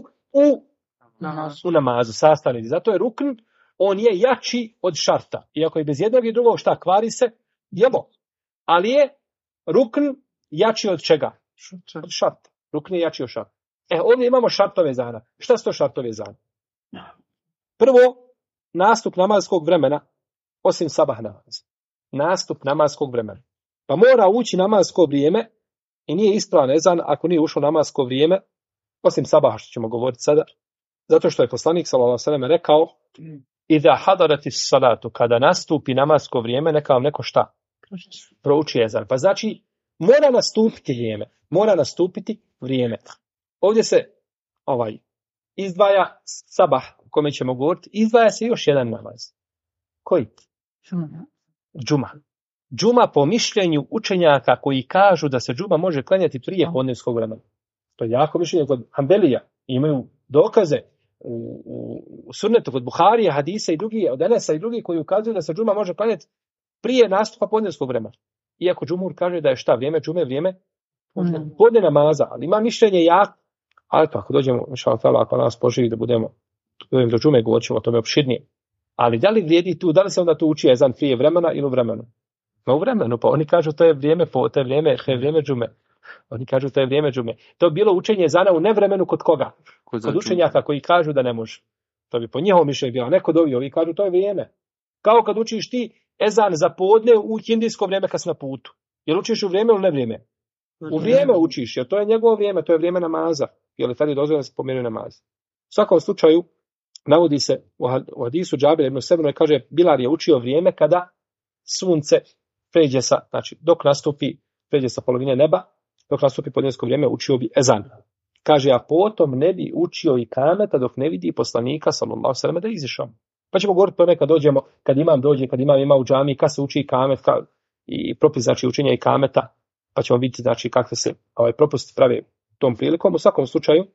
u namazu, sastavni. Zato je rukn, on je jači od šarta. Iako je bez jednog i drugog šta, kvari se djelo. Ali je rukn jači od čega? Od šarta. Rukn je jači od šarta. Ovdje imamo šartove ezana. Šta su to šartove ezana? Prvo, nastup namazskog vremena, osim sabah namaza. Nastup namazskog vremena. Pa mora ući namazsko vrijeme i nije ispravan ezan ako nije ušlo namazsko vrijeme, osim sabaha što ćemo govoriti sada. Zato što je poslanik sallallahu alejhi ve sellem rekao: "Iza hadaratis salatu", kada nastupi namazsko vrijeme, neka vam neko šta? Prouči ezan. Pa znači, mora nastupiti vrijeme. Mora nastupiti vrijeme. Ovdje se izdvaja sabah, o kome ćemo govoriti, izdvaja se još jedan namaz. Koji? Džuma. Džuma po mišljenju učenjaka koji kažu da se džuma može klanjati prije podnevskog vremena. To je jako mišljenje kod Hanbelija. Imaju dokaze u sunnetu kod Buharija, hadisa i drugi, od Enesa i drugi koji ukazuju da se džuma može klanjati prije nastupa podnevskog vremena. Iako džumhur kaže da je šta? Vrijeme džume, vrijeme podne namaza. Ali ima mišljenje jako. Ali to ako dođemo, ako nas poživi da budemo do džume, govorit ćemo o tome opširnije. Ali da li vrijedi tu, da li se onda tu uči ezan prije vremena ili u vremenu? U vremenu, pa oni kažu to je vrijeme džume. Oni kažu to je vrijeme džume. To je bilo učenje ezana u nevremenu kod koga? Kod učenjaka koji kažu da ne može. To bi po njihovom mišljenju bilo. Neko dovi, ovi kažu to je vrijeme. Kao kad učiš ti ezan za podne u hindijsko vrijeme kad si na putu. Jel učiš u vrijeme ili ne vrijeme? U vrijeme učiš, jer to je njegovo vrijeme, to je vrijeme namaza. Jer li tad je dozvoljeno da se pomjeruje namaz. U svakom slučaju, navodi se u hadisu Džabira ibn Semura, kaže Bilal je učio vrijeme kada sunce pređe znači dok nastupi, pređe sa polovine neba, dok nastupi podnevsko vrijeme, učio bi ezan. Kaže, a potom ne bi učio i kameta dok ne vidi poslanika sallallahu alejhi ve sellem da izišao. Pa ćemo govoriti tome kad dođemo, kad imam dođe, kad imam ima u džamiji, kad se uči i kamet, i propis znači učenja i kameta pa ćemo vidjeti znači kakve se propusti prave tom prilikom. U svakom slučaju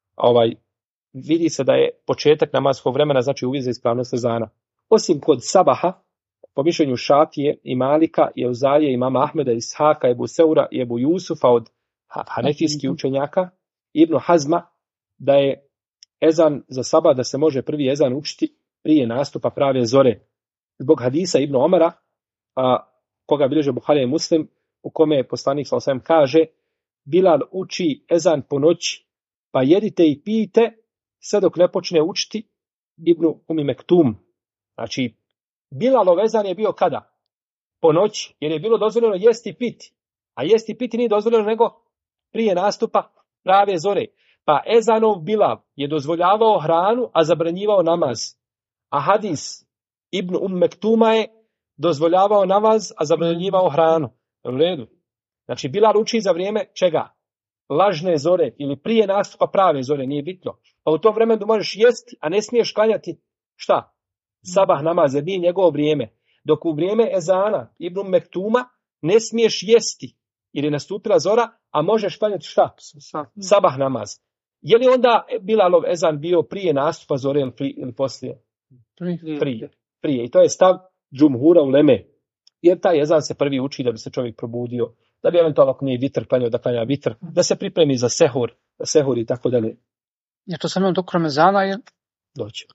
vidi se da je početak namazskog vremena znači uvjet za ispravnost ezana. Osim kod sabaha, po mišljenju Šafije i Malika, Jeuzaije, imama Ahmeda, Ishaka, Ebu Seura i Ebu Jusufa od hanefijskih učenjaka, Ibn Hazma, da je ezan za sabah, da se može prvi ezan učiti prije nastupa prave zore. Zbog hadisa Ibn Omara, koga bilježe Buharija i Muslim, u kome je poslanik sallallahu alejhi ve sellem kaže: Bilal uči ezan po noći, pa jedite i pijte sve dok ne počne učiti Ibn Umi Mektum. Znači, Bilalov ezan je bio kada? Po noći, jer je bilo dozvoljeno jesti i piti. A jesti i piti nije dozvoljeno nego prije nastupa prave zore. Pa ezanov Bilal je dozvoljavao hranu, a zabranjivao namaz. A hadis Ibn Mektuma je dozvoljavao namaz, a zabranjivao hranu. U redu. Znači, Bilal uči za vrijeme čega? Lažne zore ili prije nastupa prave zore, nije bitno. Pa u tom vremenu možeš jesti, a ne smiješ klanjati šta? Sabah namaz, jer nije njegovo vrijeme. Dok u vrijeme ezana Ibn Mektuma ne smiješ jesti, jer je nastupila zora, a možeš klanjati šta? Sabah namaz. Je li onda Bilalov ezan bio prije nastupa zore ili poslije? Prije. I to je stav džumhura uleme. Jer taj ezan se prvi uči da bi se čovjek probudio, da bi eventualno ako nije vitr klanjao da klanja vitr, da se pripremi za sehur i tako dalje. Je to samo dok Ramazana je? Doći.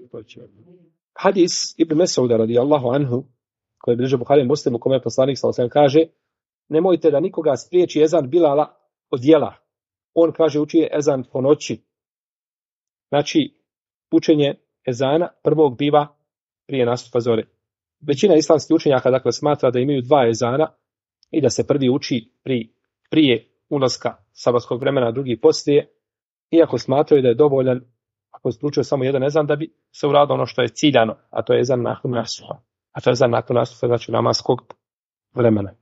Hadis Ibn Mesauda radijallahu anhu, koji je bilježio Buharija i Muslim, u kome je poslanik sallallahu alejhi ve sellem kaže: nemojte da nikoga spriječi ezan Bilala od djela. On kaže uči ezan po noći. Znači, učenje ezana prvog biva prije nastupa zore. Većina islamskih učenjaka dakle smatra da imaju dva ezana i da se prvi uči prije ulaska sabatskog vremena, a drugi poslije, iako smatraju da je dovoljan ako se učio samo jedan ezan da bi se uradilo ono što je ciljano, a to je ezan nakon nastupa. A to je ezan nakon nastupa znači namaskog vremena.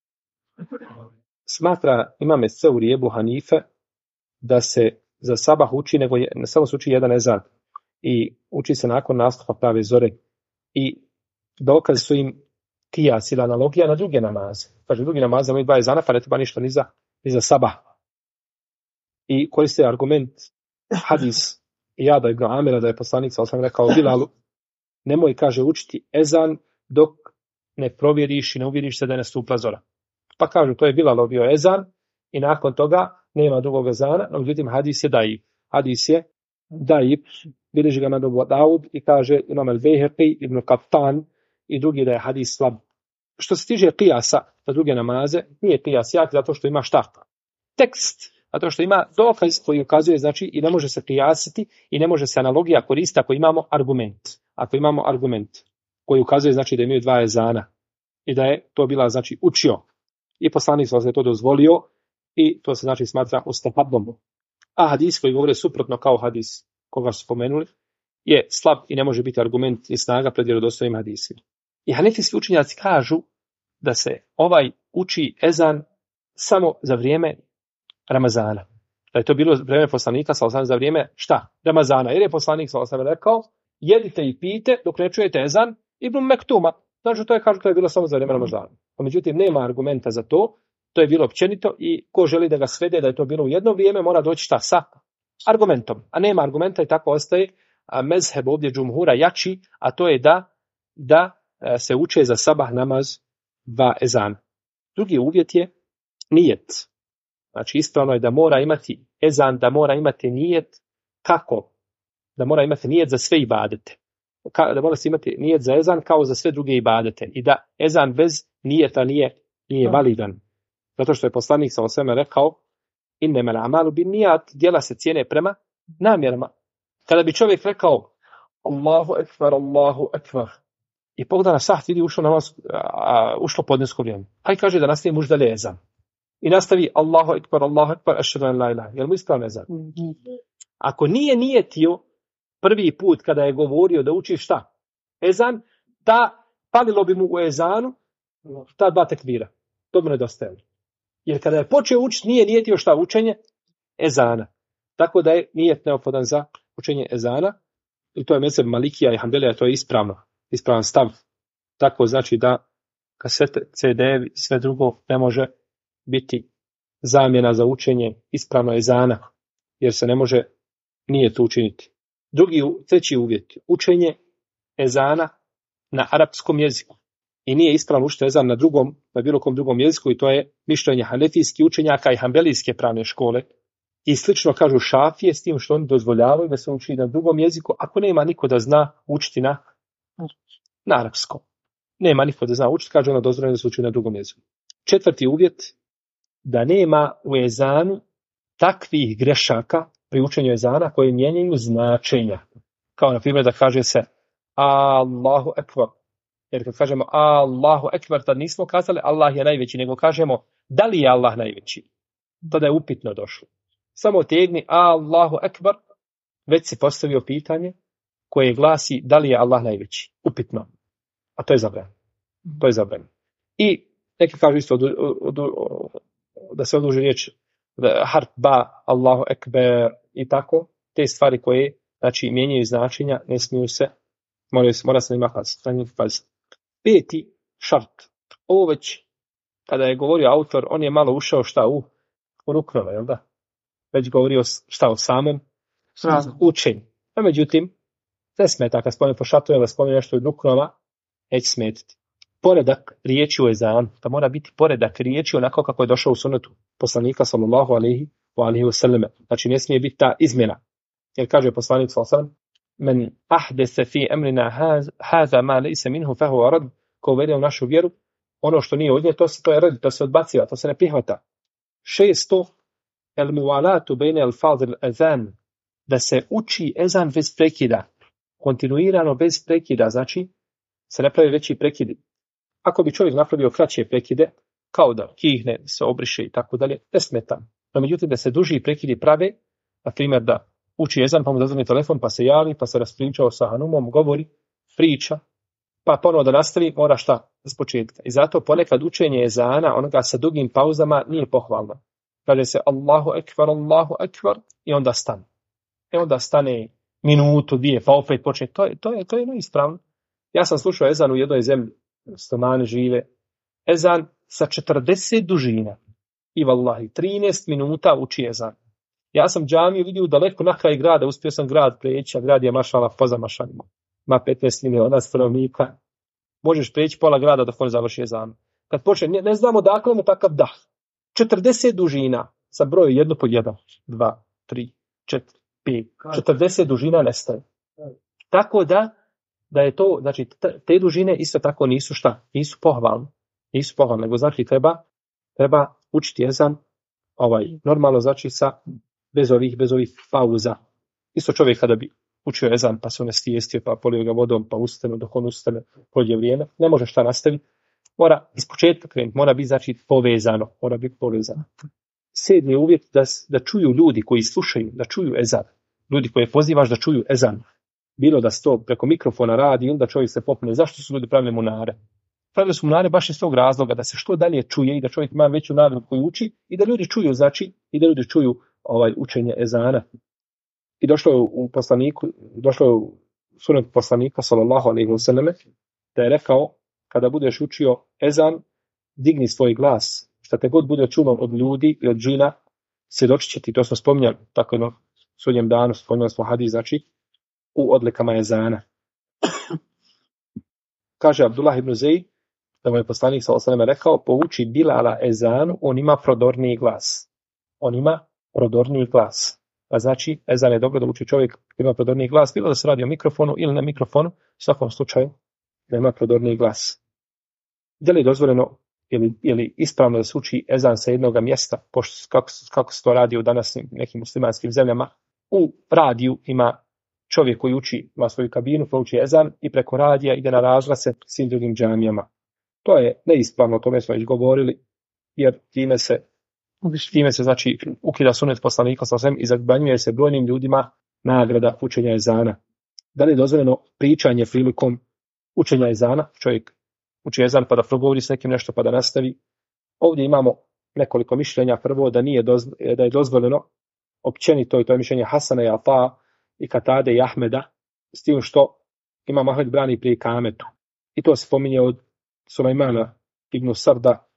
Smatra imam Seuri i Ebu Hanife da se za sabah uči, nego ne samo se uči jedan ezan i uči se nakon nastupa prave zore. I dokaz su im kijas ili analogija na druge namaze. Kaže, drugi namaz imaju dva ezana, pa ne treba ništa ni za sabah. I koriste argument hadis Iyada ibn Amira da je poslanik sallallahu alejhi ve sellem rekao Bilalu: nemoj, kaže, učiti ezan dok ne provjeriš i ne uvjeriš se da je nastupila zora. Pa kažu, to je Bilalov bio ezan i nakon toga nema drugog ezana, no međutim hadis je daif. Hadis je daif, bilježi ga Imam Abu Daud i kaže Imam al-Bejheqi, Ibn Qattan i drugi da je hadis slab. Što se tiče kijasa za druge namaze, nije kijas jak zato što ima šta? Tekst. Zato što ima dokaz koji ukazuje, znači, i ne može se kijasiti i ne može se analogija koristiti ako imamo argument. Ako imamo argument koji ukazuje, znači, da imaju dva ezana i da je to bila, znači, učio. I poslanik sallallahu alejhi ve sellem to dozvolio i to se, znači, smatra mustahabom. A hadis koji govore suprotno kao hadis koga su spomenuli je slab i ne može biti argument i snaga pred vjerodostojnim hadisima. I hanefijski učenjaci kažu da se uči ezan samo za vrijeme Ramazana. Da je to bilo vrijeme poslanika sallallahu alejhi ve sellem za vrijeme šta? Ramazana. Jer je poslanik sallallahu alejhi ve sellem rekao: jedite i pijte dok ne čujete ezan Ibn Mektuma. Znači to je bilo samo za vrijeme Ramazana. Međutim, nema argumenta za to. To je bilo općenito i ko želi da ga svede da je to bilo u jedno vrijeme mora doći šta sa argumentom. A nema argumenta i tako ostaje mezheb ovdje džumhura jači, a to je da se uče za sabah namaz dva ezana. Drugi uvjet je nijet. Znači ispravno je da mora imati ezan, da mora imati nijet. Kako? Da mora imati nijet za sve ibadete. Da mora se imati nijet za ezan kao za sve druge ibadete. I da ezan bez nijeta nije validan. Zato što je poslanik sallallahu alejhi ve sellem rekao: innemal a'malu binnijat, djela se cijene prema namjerama. Kada bi čovjek rekao Allahu ekber i pogleda na sat, vidi ušlo podnesko vrijeme. Aj kaže da nastavi muždalje ezan. I nastavi Allahu ekber, ašhadu an la ilaha. Jel mu ispravno ezan? Ako nije nijetio prvi put kada je govorio da uči šta? Ezan, palilo bi mu u ezanu ta dva tekbira. To bi nedostajalo. Jer kada je počeo učiti, nije nijetio šta? Učenje ezana. Tako da je nijet neophodan za učenje ezana. I to je mezheb Malikija i Hanbelija, to je ispravan stav. Tako znači da kasete, CD, sve drugo ne može biti zamjena za učenje ispravno ezana, jer se ne može nije to učiniti. Treći uvjet, učenje ezana na arapskom jeziku. I nije ispravno učiti ezan na bilo kom drugom jeziku, i to je mišljenje hanefijskih učenjaka i hanbelijske pravne škole. I slično kažu šafije, s tim što oni dozvoljavaju da se uči na drugom jeziku, ako nema niko da zna učiti na arapskom. Nema niko da zna učiti, kaže ona dozvoljeno da se uči na drugom jeziku. Četvrti uvjet, da nema u ezanu takvih grešaka pri učenju ezana koje mijenjaju značenja. Kao na primjer da kaže se Allahu ekber. Jer kad kažemo Allahu ekber, tad nismo kazali Allah je najveći, nego kažemo da li je Allah najveći. Tada je upitno došlo. Samo tegni Allahu ekber, već si postavio pitanje koje glasi da li je Allah najveći. Upitno. A to je zabranjeno. To je zabranjeno. I neki kažu isto da se oduži riječ harf ba, Allahu ekber i tako. Te stvari koje znači mijenjaju značenja, ne smiju se, mora se njima paziti. Peti šart. Ovo već, kada je govorio autor, on je malo ušao u ruknove, jel da? Već govorio o samom učenju. A međutim, ne smeta, kad spomenu po šartu, ili spomenu nešto od ruknova, neće smetiti. Poredak riječi u ezanu, da mora biti poredak riječi onako kako je došao u sunetu poslanika sallallahu alejhi ve selleme. Znači ne smije biti ta izmjena. Jer kaže poslanik sallallahu alejhi ve sellem: "Men ahdese fi amrina hadha ma laysa minhu fa huwa rad." Ko uvede u našu vjeru ono što nije od nje, to je rad, to se odbaciva, to se ne prihvata. 6. El muwalatu bayna al-fadl al-azan, da se uči ezan bez prekida, kontinuirano bez prekida, znači se ne pravi veći prekidi. Ako bi čovjek napravio kraće prekide, kao da kihne, se obriše i tako dalje, ne smeta. No međutim, da se duži prekidi prave, na primjer da uči ezan, pa mu zazvoni telefon, pa se javi, pa se raspričao sa Hanumom, govori, priča, pa ponovo da nastavi, mora šta? S početka. I zato ponekad učenje ezana, onoga sa dugim pauzama, nije pohvalno. Kaže se Allahu ekvar, i onda stane. I onda stane minutu, dvije, pa opet počne. To je neispravno. Ja sam slušao ezan u jednoj zemlji, stomane žive, ezan sa 40 dužina. I vallahi, 13 minuta uči ezan. Ja sam džamiju vidio daleko na kraj grada, uspio sam grad preći, a grad je mašala poza mašanima. Ma 15 miliona stanovnika. Možeš preći pola grada dok on završi ezan. Kad počne, ne znamo dakle mu takav dah. 40 dužina, sa broju 1 po 1, 2, 3, 4, 5, 40 dužina nestaje. Tako da je to, znači te dužine isto tako nisu šta? Nisu pohvalne, nego znači treba učiti ezan normalno, znači bez ovih pauza. Isto čovjek kada bi učio ezan pa se on stijestio, pa polio ga vodom, pa ustane, dok on ustane, prođe vrijeme, ne može šta nastaviti. Mora iz početka krenuti, mora biti znači povezano. 7. uvjet da čuju ljudi koji slušaju, da čuju ezan. Ljudi koje pozivaš da čuju ezan. Bilo da se to preko mikrofona radi ili da čovjek se popne. Zašto su ljudi pravili munare? Pravili su munare baš iz tog razloga da se što dalje čuje i da čovjek ima veću nagradu koju uči i da ljudi čuju, znači, i da ljudi čuju učenje ezana. I došlo je u sunetu poslanika sallallahu alejhi ve selleme da je rekao: kada budeš učio ezan, digni svoj glas. Šta te god bude čulo od ljudi i od džina, svjedočit će ti. To smo spominjali tako na sudnjem danu, spominjali smo hadis, znači, u odlikama ezana. Kaže Abdullah ibn Zeyd, da mu je poslanik sallallahu alejhi ve selleme rekao: pouči Bilala ezanu, on ima prodorniji glas. A znači, ezan je dobro da uči čovjek koji ima prodorniji glas, bilo da se radi o mikrofonu ili na mikrofonu, u svakom slučaju da ima prodorniji glas. Da li je dozvoljeno ili ispravno da se uči ezan sa jednog mjesta, kako se to radi u današnjim nekim muslimanskim zemljama? U radiju ima čovjek koji ima svoju kabinu, prouči ezan i preko radija ide na razglase svim drugim džamijama. To je neispravno, o tome smo već govorili, jer time se znači ukida sunet poslanika sallallahu alejhi ve sellem i zabranjuje se brojnim ljudima nagrada učenja ezana. Da li je dozvoljeno pričanje prilikom učenja ezana? Čovjek uči ezan pa da progovori s nekim nešto pa da nastavi. Ovdje imamo nekoliko mišljenja. Prvo da je dozvoljeno općenito, i to je mišljenje Hasana i Ata i Katade i Ahmeda, s tim što Imam Ahmed brani prije kametu. I to se spominje od Sulejmana ibn Sarda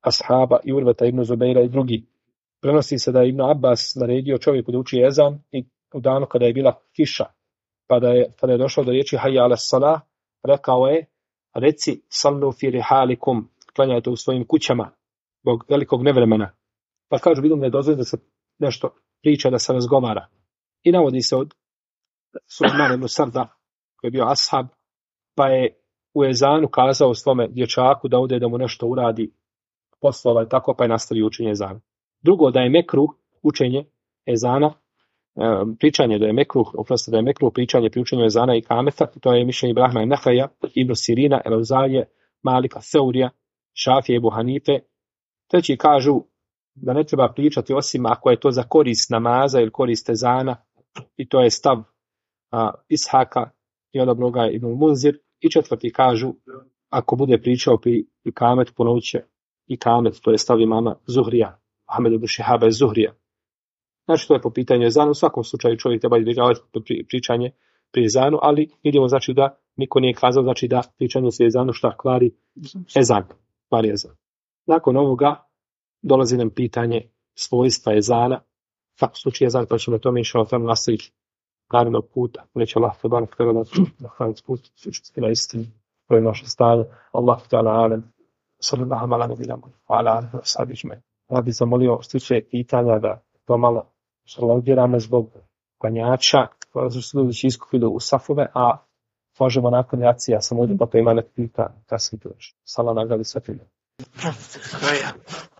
ashaba i Urveta ibn Zubeira i drugi. Prenosi se da je Ibn Abbas naredio čovjeku da uči ezan i u danu kada je bila kiša, kada je došao do riječi hayya ala salah, rekao je: reci sallu fi rihalikum, klanjajte u svojim kućama zbog velikog nevremena. Pa kažu, vidim da je dozvoljeno da se nešto priča, da se razgovara. I navodi se od Sulejmana ibn Sarda, koji je bio ashab, pa je u ezanu kazao svome dječaku da ode da mu nešto uradi poslova i tako, pa je nastavio učenje ezana. Drugo, da je mekruh učenje ezana, pričanje da je mekruh, pričanje pri učenju ezana i kameta, to je mišljenje Ibrahima Nehreja, Ibn Sirina, Elauzaije, Malika Seurija, Šafije, Ebu Hanife. Treći kažu da ne treba pričati osim ako je to za korist namaza ili korist ezana, i to je stav Ishaka i odabroga je Ibn Munzir. I četvrti kažu, ako bude pričao pri kametu, ponovit će i kamet, to je stav imama Zuhrija, Ahmed ibn Šihaba je Zuhrija. Znači, to je po pitanju ezanu. U svakom slučaju čovjek treba izbjegavati pričanje pri ezanu, ali vidimo znači da niko nije kazao znači da pričanje pri ezanu šta kvari ezan. Nakon ovoga dolazi nam pitanje svojstva ezana. Kako sluči ezan, pa ćemo tome inšallah nastaviti narednog puta. Neće Allah te barak treba na hranit put, sučiti na istinu, koje je naše stanje. Allah ta'ala alem, sallallahu ala nebina, ala alihi wa sahbihi. Ja bih zamolio slučaje pitanja da to malo šalogiramo zbog klanjača, koji su ljudi iskupili u safove, a možemo nakon jaci, ja sam ovdje pa ima nek pita, kasnije to još. Salam nagradi sve.